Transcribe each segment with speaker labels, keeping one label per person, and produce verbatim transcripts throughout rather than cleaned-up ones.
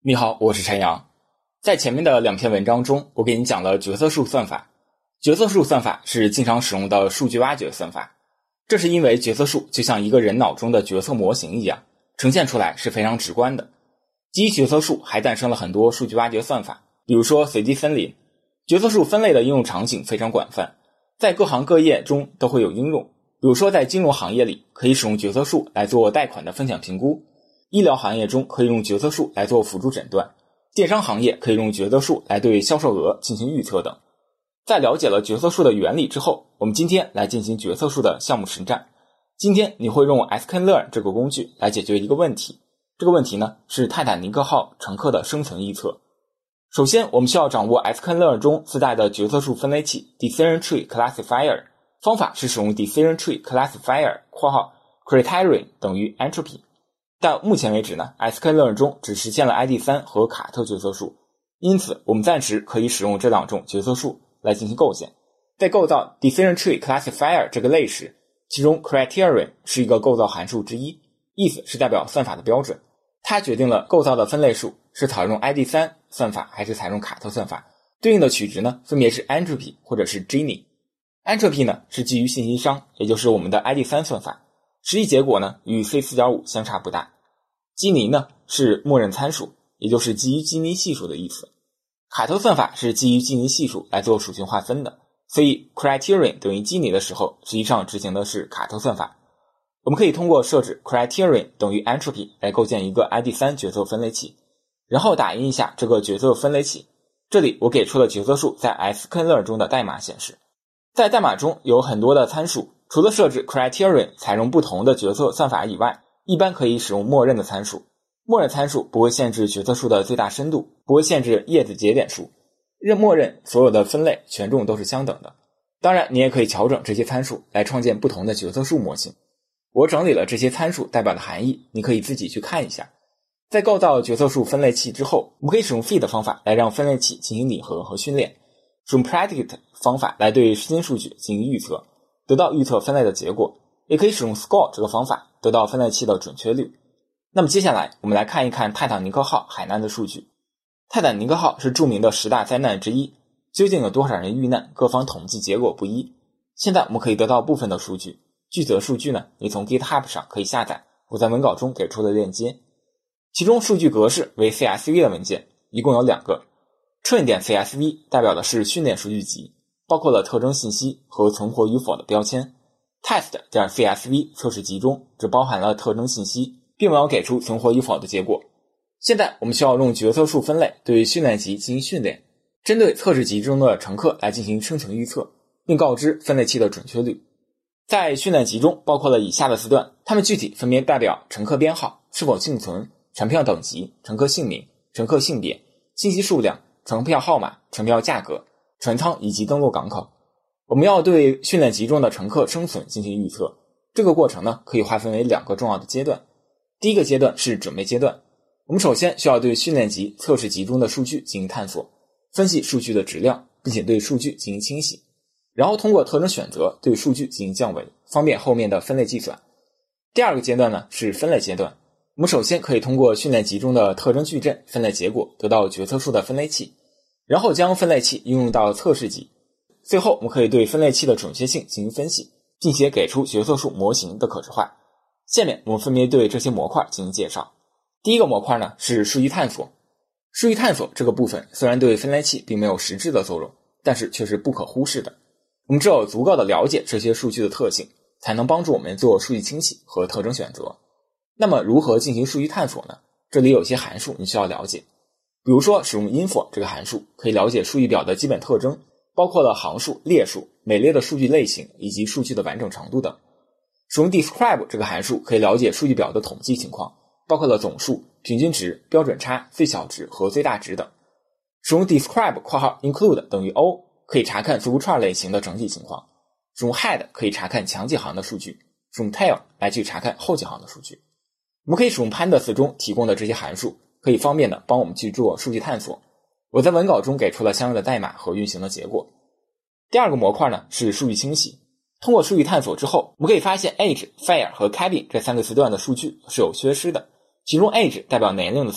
Speaker 1: 你好，我是陈阳。在前面的两篇文章中，我给你讲了角色树算法。角色树算法是经常使用的数据挖掘算法，这是因为角色树就像一个人脑中的角色模型一样，呈现出来是非常直观的。基于角色树还诞生了很多数据挖掘算法，比如说随机森林。角色树分类的应用场景非常广泛，在各行各业中都会有应用。比如说在金融行业里，可以使用角色树来做贷款的风险评估，医疗行业中可以用角色树来做辅助诊断，电商行业可以用角色树来对销售额进行预测等。在了解了角色树的原理之后，我们今天来进行角色树的项目实战。今天你会用 sklearn 这个工具来解决一个问题，这个问题呢是泰坦尼克号乘客的生存预测。首先我们需要掌握 sklearn 中自带的角色树分类器 Decision Tree Classifier， 方法是使用 Decision Tree Classifier 括号 criterion 等于 entropy。但目前为止呢 sklearn 中只实现了 I D 三 和卡特角色树，因此我们暂时可以使用这两种角色树来进行构建。在构造 Decision Tree Classifier 这个类时，其中 criterion 是一个构造函数之一，意思是代表算法的标准，它决定了构造的分类数是采用 I D 三 算法还是采用卡特算法，对应的取值呢分别是 entropy 或者是 Gini。entropy 呢是基于信息商，也就是我们的 I D 三 算法，实际结果呢与 C 四点五 相差不大。基尼呢是默认参数，也就是基于基尼系数的意思。卡特算法是基于基尼系数来做属性划分的，所以 criterion 等于基尼的时候，实际上执行的是卡特算法。我们可以通过设置 criterion 等于 entropy 来构建一个 I D 三 角色分类器，然后打印一下这个角色分类器。这里我给出了角色树在 sklearn 中的代码显示。在代码中有很多的参数，除了设置 criterion 采用不同的角色算法以外，一般可以使用默认的参数。默认参数不会限制角色树的最大深度，不会限制叶子节点数，认默认所有的分类权重都是相等的。当然你也可以调整这些参数来创建不同的角色树模型。我整理了这些参数代表的含义，你可以自己去看一下。在构造角色树分类器之后，我们可以使用 feed 方法来让分类器进行拟合和训练，使用 predicate 方法来对新数据进行预测，得到预测分类的结果，也可以使用 score 这个方法得到分类器的准确率。那么接下来我们来看一看泰坦尼克号海难的数据。泰坦尼克号是著名的十大灾难之一，究竟有多少人遇难，各方统计结果不一。现在我们可以得到部分的数据，具体的数据呢你从 GitHub 上可以下载，我在文稿中给出的链接。其中数据格式为 C S V 的文件，一共有两个。train.csv 代表的是训练数据集，包括了特征信息和存活与否的标签。test.csv 测试集中只包含了特征信息，并没有给出存活与否的结果。现在我们需要用角色树分类对训练集进行训练，针对测试集中的乘客来进行生存预测，并告知分类器的准确率。在训练集中包括了以下的字段，它们具体分别代表乘客编号、是否幸存、船票等级、乘客姓名、乘客性别、信息数量、乘票号码、乘票价格、船舱以及登陆港口。我们要对训练集中的乘客生存进行预测，这个过程呢可以划分为两个重要的阶段。第一个阶段是准备阶段，我们首先需要对训练集、测试集中的数据进行探索，分析数据的质量，并且对数据进行清洗，然后通过特征选择对数据进行降维，方便后面的分类计算。第二个阶段呢是分类阶段，我们首先可以通过训练集中的特征矩阵分类结果得到角色树的分类器，然后将分类器应用到测试集，最后我们可以对分类器的准确性进行分析，并且给出角色树模型的可视化。下面我们分别对这些模块进行介绍。第一个模块呢是数据探索。数据探索这个部分虽然对分类器并没有实质的作用，但是却是不可忽视的。我们只有足够的了解这些数据的特性，才能帮助我们做数据清洗和特征选择。那么如何进行数据探索呢？这里有一些函数你需要了解。比如说使用 info 这个函数可以了解数据表的基本特征，包括了行数、列数、每列的数据类型以及数据的完整程度等。使用 describe 这个函数可以了解数据表的统计情况，包括了总数、平均值、标准差、最小值和最大值等。使用 describe 括号 include 等于 O 可以查看字符串类型的整体情况。使用 head 可以查看前几行的数据，使用 tail 来去查看后几行的数据。我们可以使用 pandas 中提供的这些函数，可以方便的帮我们去做数据探索。我在文稿中给出了相应的代码和运行的结果。第二个模块呢是数据清洗。通过数据探索之后，我们可以发现 age、fire 和 cabin 这三个词段的数据是有缺失的，其中 age 代表年龄的词段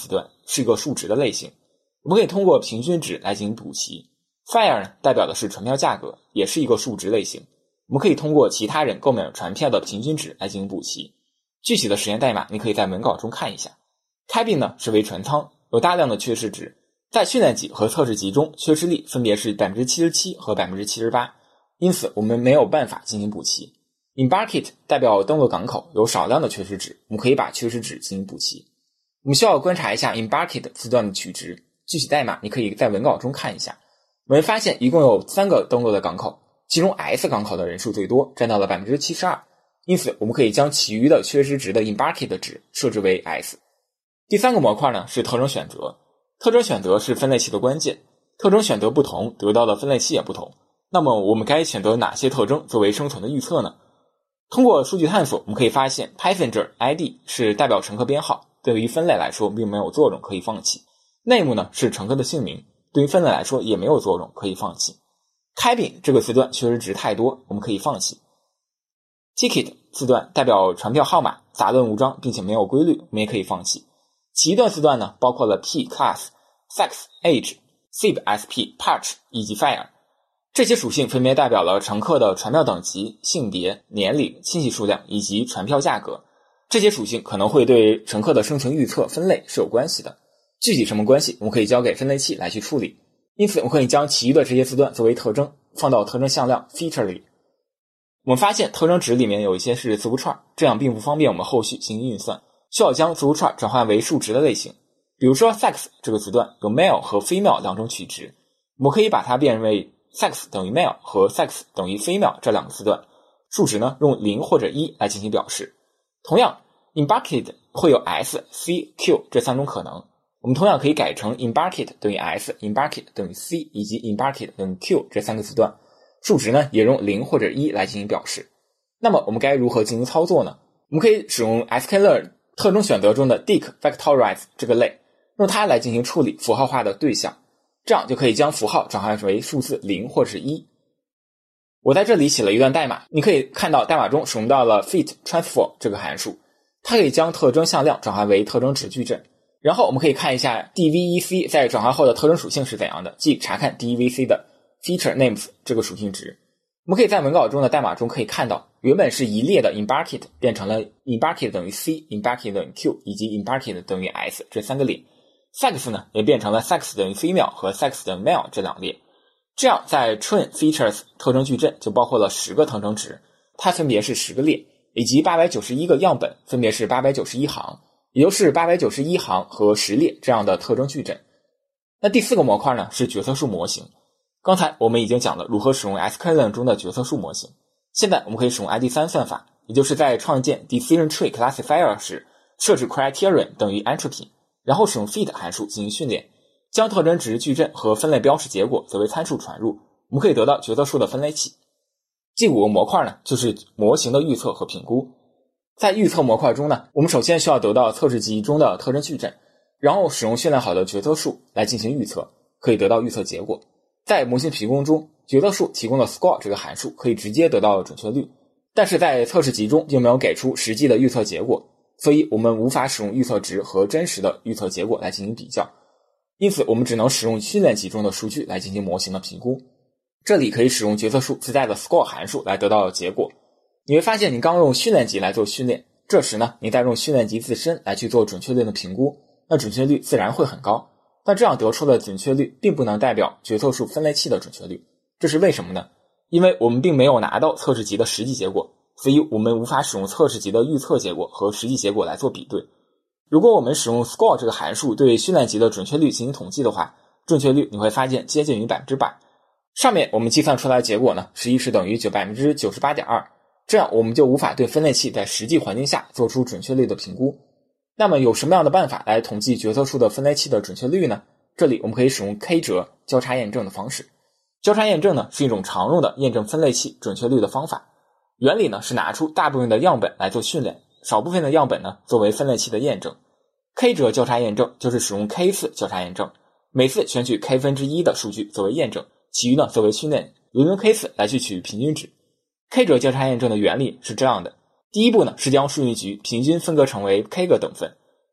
Speaker 1: 是一个数值的类型，我们可以通过平均值来进行补齐。Fire 呢，代表的是传票价格，也是一个数值类型，我们可以通过其他人购买传票的平均值来进行补齐。具体的实验代码你可以在文稿中看一下。Cabin 呢是为船舱，有大量的缺失值，在训练级和测试级中缺失率分别是 百分之七十七 和 百分之七十八， 因此我们没有办法进行补齐。Embarked 代表登陆港口，有少量的缺失值，我们可以把缺失值进行补齐。我们需要观察一下 Embarked 字段的取值，具体代码你可以在文稿中看一下。我们发现一共有三个登陆的港口，其中 S 港口的人数最多，占到了 百分之七十二， 因此我们可以将其余的缺失值的 Embarked 值设置为 S。 第三个模块呢是特征选择，特征选择是分类器的关键，特征选择不同，得到的分类器也不同。那么我们该选择哪些特征作为生存的预测呢？通过数据探索，我们可以发现 Passenger I D 是代表乘客编号，对于分类来说并没有作用，可以放弃。Name 呢是乘客的姓名，对于分类来说也没有作用，可以放弃。Cabin 这个字段缺失值太多，我们可以放弃。Ticket 字段代表船票号码，杂乱无章并且没有规律，我们也可以放弃。其余段字段呢包括了 P Class、Sex、Age、S I B S P、Patch 以及 Fire，这些属性分别代表了乘客的船票等级、性别、年龄、亲戚数量以及船票价格。这些属性可能会对乘客的生存预测分类是有关系的，具体什么关系我们可以交给分类器来去处理。因此我们可以将其余的这些字段作为特征放到特征向量 feature 里。我们发现特征值里面有一些是字符串，这样并不方便我们后续进行运算，需要将字符串转换为数值的类型。比如说 sex 这个字段有 male 和 female 两种取值，我们可以把它变为sex 等于 male 和 sex 等于 female 这两个字段，数值呢用零或者一来进行表示。同样 embarked 会有 S、C、Q 这三种可能，我们同样可以改成 embarked 等于 S、embarked 等于 C 以及 embarked 等于 Q 这三个字段，数值呢也用零或者一来进行表示。那么我们该如何进行操作呢？我们可以使用 sklearn 特征选择中的 Dict Vectorize 这个类，用它来进行处理符号化的对象，这样就可以将符号转换为数字零或是一。我在这里写了一段代码，你可以看到代码中使用到了 fit transform 这个函数，它可以将特征向量转换为特征值矩阵。然后我们可以看一下 D V E C 在转换后的特征属性是怎样的，即查看 D V C 的 feature names 这个属性值。我们可以在文稿中的代码中可以看到，原本是一列的 embarked 变成了 embarked 等于 C、embarked 等于 Q 以及 embarked 等于 S 这三个列。sex 呢也变成了 sex 等于 female 和 sex 等于 male 这两列。这样在 train features 特征矩阵就包括了十个特征值，它分别是十个列，以及八百九十一个样本，分别是八百九十一行，也就是八百九十一行和十列这样的特征矩阵。那第四个模块呢是角色树模型。刚才我们已经讲了如何使用 sklearn 中的角色树模型，现在我们可以使用 I D 三 算法，也就是在创建 decision tree classifier 时设置 criterion 等于 entropy， 然后使用 feed 函数进行训练，将特征值矩阵和分类标识结果作为参数传入，我们可以得到角色树的分类器。第五个模块呢就是模型的预测和评估。在预测模块中呢，我们首先需要得到测试集中的特征矩阵，然后使用训练好的角色树来进行预测，可以得到预测结果。在模型评估中，角色树提供了 score 这个函数，可以直接得到准确率，但是在测试集中并没有给出实际的预测结果，所以我们无法使用预测值和真实的预测结果来进行比较，因此我们只能使用训练集中的数据来进行模型的评估。这里可以使用角色树自带的 score 函数来得到结果。你会发现你刚用训练集来做训练，这时呢你再用训练集自身来去做准确率的评估，那准确率自然会很高，但这样得出的准确率并不能代表角色树分类器的准确率。这是为什么呢？因为我们并没有拿到测试集的实际结果，所以我们无法使用测试集的预测结果和实际结果来做比对。如果我们使用 score 这个函数对训练集的准确率进行统计的话，准确率你会发现接近于 百分之百。 上面我们计算出来的结果呢，实际是等于 百分之九十八点二， 这样我们就无法对分类器在实际环境下做出准确率的评估。那么有什么样的办法来统计角色树的分类器的准确率呢？这里我们可以使用 K 折交叉验证的方式。交叉验证呢是一种常用的验证分类器准确率的方法。原理呢是拿出大部分的样本来做训练，少部分的样本呢作为分类器的验证。K 折交叉验证就是使用 K 次交叉验证，每次选取 K 分之一的数据作为验证，其余呢作为训练，用 K 次来去取平均值。K 折交叉验证的原理是这样的，第一步呢是将数据集平均分割成为 K 个等分，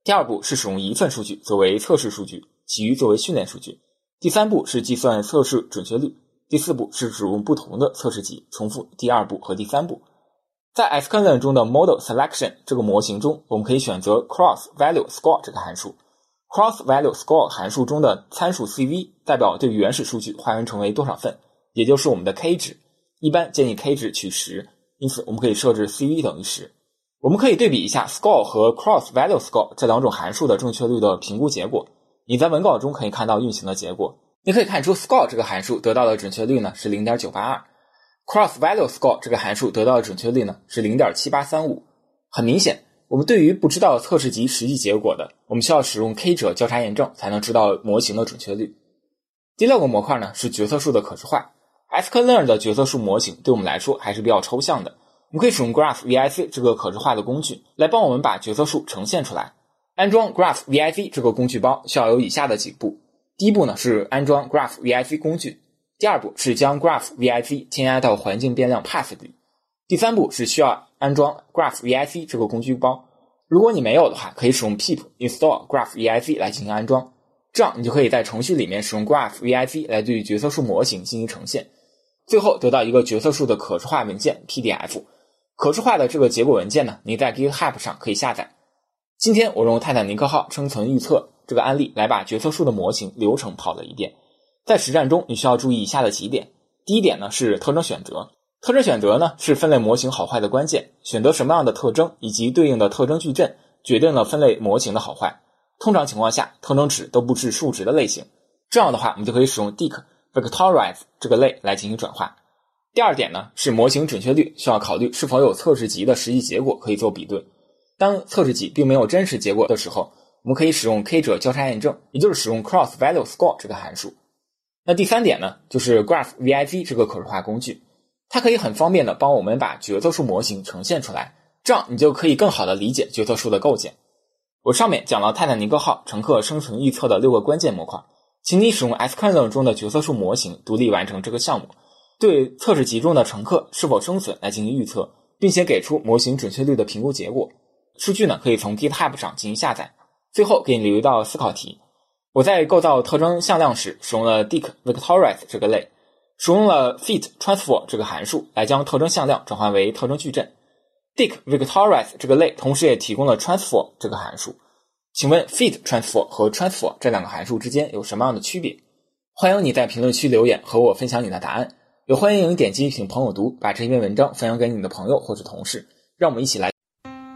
Speaker 1: 第二步是使用一份数据作为测试数据，其余作为训练数据。第三步是计算测试准确率。第四步是使用不同的测试集，重复第二步和第三步。在 sklearn 中的 model selection 这个模型中，我们可以选择 cross value score 这个函数。cross value score 函数中的参数 C V 代表对原始数据还原成为多少份，也就是我们的 K 值。一般建议 K 值取十，因此我们可以设置 C V 等于十。我们可以对比一下 score 和 cross value score 这两种函数的正确率的评估结果。你在文稿中可以看到运行的结果。你可以看出 score 这个函数得到的准确率呢是 零点九八二， cross value score 这个函数得到的准确率呢是 零点七八三五。很明显，我们对于不知道测试集实际结果的，我们需要使用 K 者交叉验证才能知道模型的准确率。第六个模块呢是角色树的可视化。sklearn 的角色树模型对我们来说还是比较抽象的，我们可以使用 Graph V I C 这个可视化的工具来帮我们把角色树呈现出来。安装 Graph V I C 这个工具包需要有以下的几步。第一步呢是安装 Graph V I C 工具，第二步是将 Graph V I C 添加到环境变量 path 里，第三步是需要安装 Graph V I C 这个工具包。如果你没有的话，可以使用 pip install Graph V I C 来进行安装，这样你就可以在程序里面使用 Graph V I C 来对角色树模型进行呈现，最后得到一个角色树的可视化文件 P D F。 可视化的这个结果文件呢，你在 GitHub 上可以下载。今天我用泰坦尼克号生存预测这个案例来把角色树的模型流程跑了一遍。在实战中你需要注意以下的几点。第一点呢是特征选择。特征选择呢是分类模型好坏的关键，选择什么样的特征以及对应的特征矩阵决定了分类模型的好坏。通常情况下特征值都不是数值的类型，这样的话我们就可以使用 dict vectorize 这个类来进行转化。第二点呢是模型准确率，需要考虑是否有测试集的实际结果可以做比对。当测试集并没有真实结果的时候，我们可以使用 K 者交叉验证，也就是使用 cross value score 这个函数。那第三点呢就是 Graph V I C 这个可视化工具，它可以很方便的帮我们把角色树模型呈现出来，这样你就可以更好的理解角色树的构建。我上面讲了泰坦尼克号乘客生存预测的六个关键模块，请你使用 sklearn 中的角色树模型独立完成这个项目，对测试集中的乘客是否生存来进行预测，并且给出模型准确率的评估结果。数据呢可以从 GitHub 上进行下载。最后给你留一道思考题，我在构造特征向量时使用了 dict vectorize 这个类，使用了 fit transform 这个函数来将特征向量转换为特征矩阵。dict vectorize 这个类同时也提供了 transform 这个函数。请问 fit transform 和 transform 这两个函数之间有什么样的区别？欢迎你在评论区留言和我分享你的答案，也欢迎你点击请朋友读，把这篇文章分享给你的朋友或者同事，让我们一起来。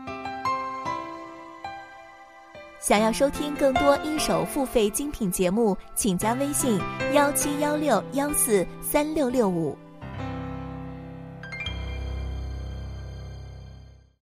Speaker 2: 想要收听更多一手付费精品节目，请加微信一七一六一四三六六五。